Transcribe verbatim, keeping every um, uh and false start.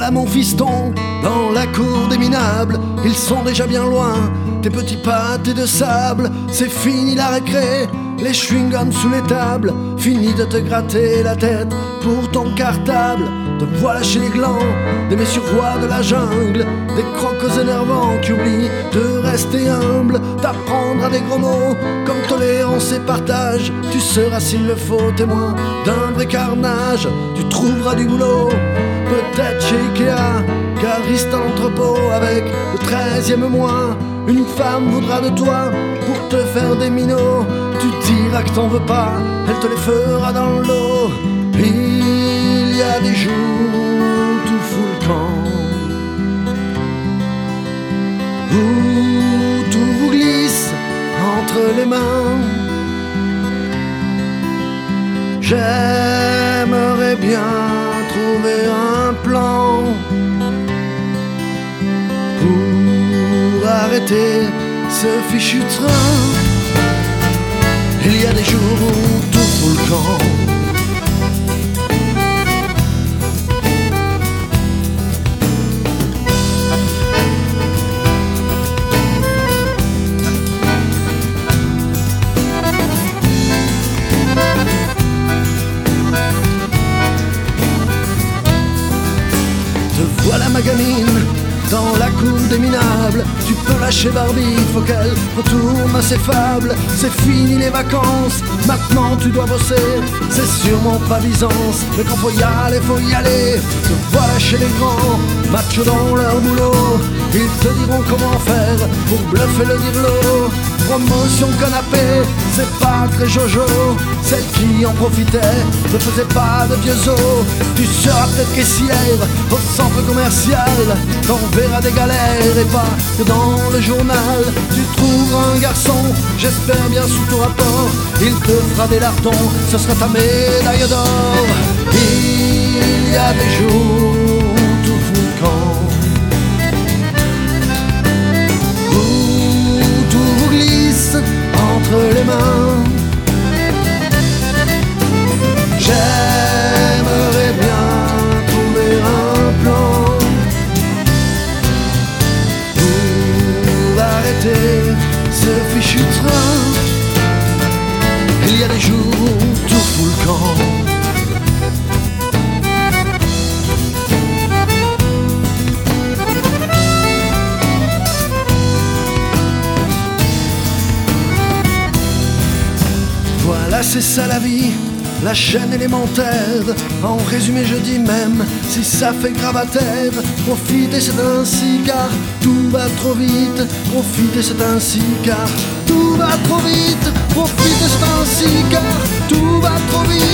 voilà mon fiston dans la cour des minables. Ils sont déjà bien loin, tes petits pâtés de sable. C'est fini la récré, les chewing-gums sous les tables. Fini de te gratter la tête pour ton cartable. Te voilà chez les glands, des messieurs rois de la jungle, des crocos énervants qui oublient de rester humble. T'apprendras des gros mots comme tolérance et partage. Tu seras s'il le faut témoin d'un vrai carnage. Tu trouveras du boulot, peut-être chez Ikea, cariste à l'entrepôt avec le treizième mois. Une femme voudra de toi pour te faire des minots. Tu diras que t'en veux pas, elle te les fera dans l'eau. Il y a des jours tout fout le camp, où tout vous glisse entre les mains. J'aimerais bien trouver un plan pour arrêter ce fichu train. Il y a des jours où tout fout le camp. Voilà ma gamine dans la cour des minables. Tu peux lâcher Barbie, faut qu'elle retourne à ses fables. C'est fini les vacances, maintenant tu dois bosser. C'est sûrement pas Byzance, mais quand faut y aller, faut y aller. Te voilà chez les grands, macho dans leur boulot. Ils te diront comment faire pour bluffer le dirlo. Promotion canapé, c'est pas très jojo. Celle qui en profitait ne faisait pas de vieux os. Tu seras peut-être caissière au centre commercial. T'en verras des galères et pas que dans le journal. Tu trouveras un garçon, j'espère bien sous ton rapport. Il te fera des lardons, ce sera ta médaille d'or. Il y a des jours où tout fout le camp, entre les mains. J'aimerais bien trouver un plan pour arrêter ce fichu train. Il y a des jours où tout fout le camp. Voilà, c'est ça la vie, la chaîne élémentaire. En résumé je dis même, si ça fait gravataire, profitez c'est ainsi car tout va trop vite. Profitez c'est ainsi car tout va trop vite. Profitez c'est ainsi car tout va trop vite.